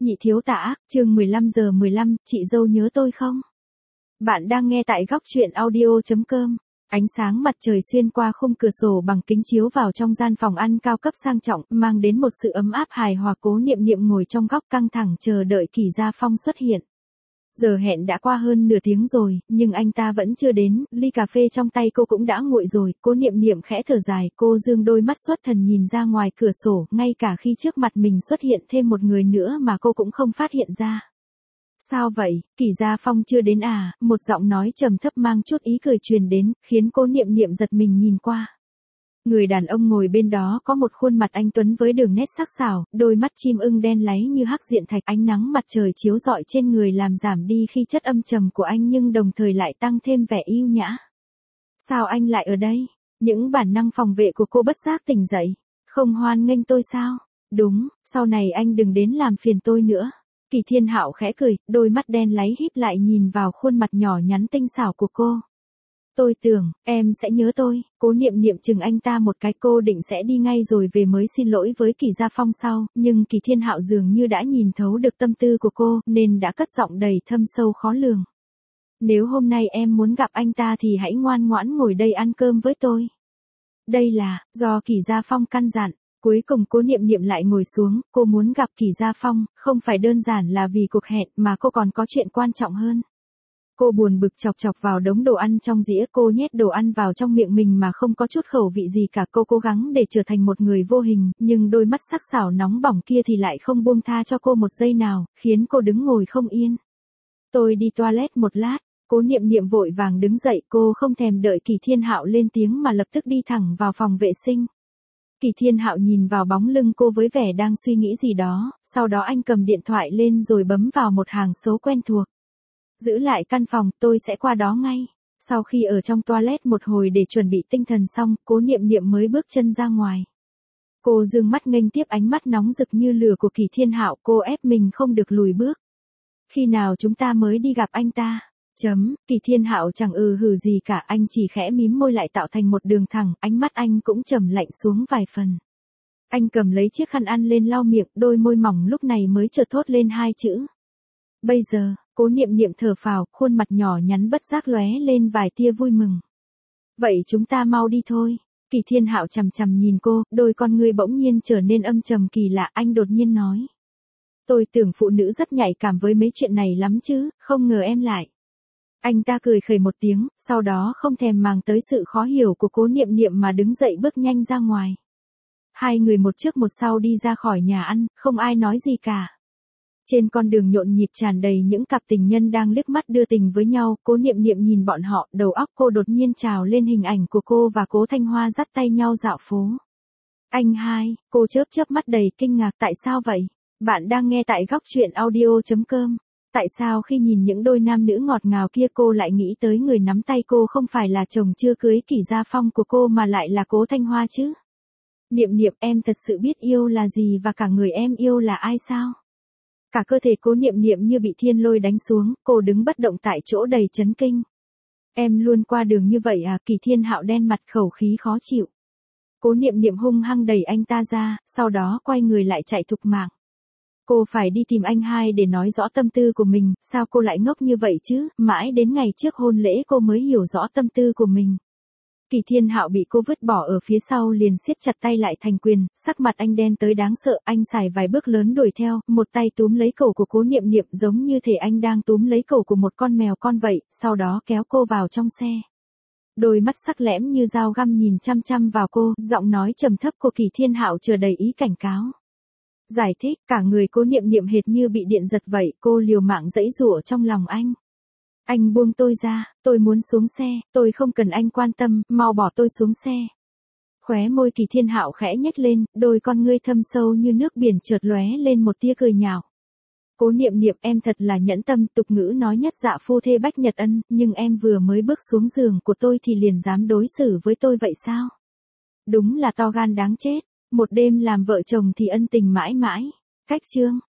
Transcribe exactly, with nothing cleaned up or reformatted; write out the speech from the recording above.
Nhị thiếu tả, chương mười lăm giờ mười lăm, chị dâu nhớ tôi không? Bạn đang nghe tại góc truyện audio chấm com. Ánh sáng mặt trời xuyên qua khung cửa sổ bằng kính chiếu vào trong gian phòng ăn cao cấp sang trọng, mang đến một sự ấm áp hài hòa. Cố Niệm Niệm ngồi trong góc căng thẳng chờ đợi Kỳ Gia Phong xuất hiện. Giờ hẹn đã qua hơn nửa tiếng rồi, nhưng anh ta vẫn chưa đến, ly cà phê trong tay cô cũng đã nguội rồi. Cố Niệm Niệm khẽ thở dài, cô dương đôi mắt xuất thần nhìn ra ngoài cửa sổ, ngay cả khi trước mặt mình xuất hiện thêm một người nữa mà cô cũng không phát hiện ra. Sao vậy, Kỳ Gia Phong chưa đến à? Một giọng nói trầm thấp mang chút ý cười truyền đến, khiến Cố Niệm Niệm giật mình nhìn qua. Người đàn ông ngồi bên đó có một khuôn mặt anh tuấn với đường nét sắc sảo, đôi mắt chim ưng đen láy như hắc diện thạch. Ánh nắng mặt trời chiếu rọi trên người làm giảm đi khi chất âm trầm của anh nhưng đồng thời lại tăng thêm vẻ yêu nhã. Sao anh lại ở đây? Những bản năng phòng vệ của cô bất giác tỉnh dậy. Không hoan nghênh tôi sao? Đúng, sau này anh đừng đến làm phiền tôi nữa. Kỳ Thiên Hạo khẽ cười, đôi mắt đen láy híp lại nhìn vào khuôn mặt nhỏ nhắn tinh xảo của cô. Tôi tưởng, em sẽ nhớ tôi. Cố Niệm Niệm chừng anh ta một cái, cô định sẽ đi ngay rồi về mới xin lỗi với Kỳ Gia Phong sau, nhưng Kỳ Thiên Hạo dường như đã nhìn thấu được tâm tư của cô, nên đã cất giọng đầy thâm sâu khó lường. Nếu hôm nay em muốn gặp anh ta thì hãy ngoan ngoãn ngồi đây ăn cơm với tôi. Đây là, do Kỳ Gia Phong căn dặn. Cuối cùng Cố Niệm Niệm lại ngồi xuống, cô muốn gặp Kỳ Gia Phong, không phải đơn giản là vì cuộc hẹn mà cô còn có chuyện quan trọng hơn. Cô buồn bực chọc chọc vào đống đồ ăn trong dĩa, cô nhét đồ ăn vào trong miệng mình mà không có chút khẩu vị gì cả. Cô cố gắng để trở thành một người vô hình, nhưng đôi mắt sắc sảo nóng bỏng kia thì lại không buông tha cho cô một giây nào, khiến cô đứng ngồi không yên. Tôi đi toilet một lát. Cố Niệm Niệm vội vàng đứng dậy, cô không thèm đợi Kỳ Thiên Hạo lên tiếng mà lập tức đi thẳng vào phòng vệ sinh. Kỳ Thiên Hạo nhìn vào bóng lưng cô với vẻ đang suy nghĩ gì đó, sau đó anh cầm điện thoại lên rồi bấm vào một hàng số quen thuộc. Giữ lại căn phòng, tôi sẽ qua đó ngay. Sau khi ở trong toilet một hồi để chuẩn bị tinh thần xong, Cố Niệm Niệm mới bước chân ra ngoài. Cô dương mắt nghênh tiếp ánh mắt nóng rực như lửa của Kỳ Thiên Hạo, cô ép mình không được lùi bước. Khi nào chúng ta mới đi gặp anh ta? Chấm, Kỳ Thiên Hạo chẳng ừ hừ gì cả, anh chỉ khẽ mím môi lại tạo thành một đường thẳng, ánh mắt anh cũng trầm lạnh xuống vài phần. Anh cầm lấy chiếc khăn ăn lên lau miệng, đôi môi mỏng lúc này mới chợt thốt lên hai chữ. Bây giờ, Cố Niệm Niệm thở phào, khuôn mặt nhỏ nhắn bất giác lóe lên vài tia vui mừng. Vậy chúng ta mau đi thôi. Kỳ Thiên Hạo chằm chằm nhìn cô, đôi con ngươi bỗng nhiên trở nên âm trầm kỳ lạ, anh đột nhiên nói. Tôi tưởng phụ nữ rất nhạy cảm với mấy chuyện này lắm chứ, không ngờ em lại. Anh ta cười khẩy một tiếng, sau đó không thèm màng tới sự khó hiểu của Cố Niệm Niệm mà đứng dậy bước nhanh ra ngoài. Hai người một trước một sau đi ra khỏi nhà ăn, không ai nói gì cả. Trên con đường nhộn nhịp tràn đầy những cặp tình nhân đang liếc mắt đưa tình với nhau, Cố Niệm Niệm nhìn bọn họ, đầu óc cô đột nhiên trào lên hình ảnh của cô và Cố Thanh Hoa dắt tay nhau dạo phố. Anh hai, cô chớp chớp mắt đầy kinh ngạc, tại sao vậy? Bạn đang nghe tại góc truyện audio chấm com. Tại sao khi nhìn những đôi nam nữ ngọt ngào kia cô lại nghĩ tới người nắm tay cô không phải là chồng chưa cưới Kỳ Gia Phong của cô mà lại là Cố Thanh Hoa chứ? Niệm Niệm, em thật sự biết yêu là gì và cả người em yêu là ai sao? Cả cơ thể Cố Niệm Niệm như bị thiên lôi đánh xuống, cô đứng bất động tại chỗ đầy chấn kinh. Em luôn qua đường như vậy à? Kỳ Thiên Hạo đen mặt khẩu khí khó chịu. Cố Niệm Niệm hung hăng đẩy anh ta ra, sau đó quay người lại chạy thục mạng. Cô phải đi tìm anh hai để nói rõ tâm tư của mình, sao cô lại ngốc như vậy chứ, mãi đến ngày trước hôn lễ cô mới hiểu rõ tâm tư của mình. Kỳ Thiên Hạo bị cô vứt bỏ ở phía sau liền siết chặt tay lại thành quyền, sắc mặt anh đen tới đáng sợ, anh xài vài bước lớn đuổi theo, một tay túm lấy cổ của Cố Niệm Niệm giống như thể anh đang túm lấy cổ của một con mèo con vậy, sau đó kéo cô vào trong xe. Đôi mắt sắc lẻm như dao găm nhìn chăm chăm vào cô, giọng nói trầm thấp của Kỳ Thiên Hạo chờ đầy ý cảnh cáo. Giải thích, cả người Cố Niệm Niệm hệt như bị điện giật vậy, cô liều mạng giãy giụa trong lòng anh. Anh buông tôi ra, tôi muốn xuống xe, tôi không cần anh quan tâm, mau bỏ tôi xuống xe. Khóe môi Kỳ Thiên Hạo khẽ nhếch lên, đôi con ngươi thâm sâu như nước biển chợt lóe lên một tia cười nhạo. Cố Niệm Niệm, em thật là nhẫn tâm, tục ngữ nói nhất dạ phu thê bách nhật ân, nhưng em vừa mới bước xuống giường của tôi thì liền dám đối xử với tôi vậy sao? Đúng là to gan đáng chết. Một đêm làm vợ chồng thì ân tình mãi mãi. Cách chương.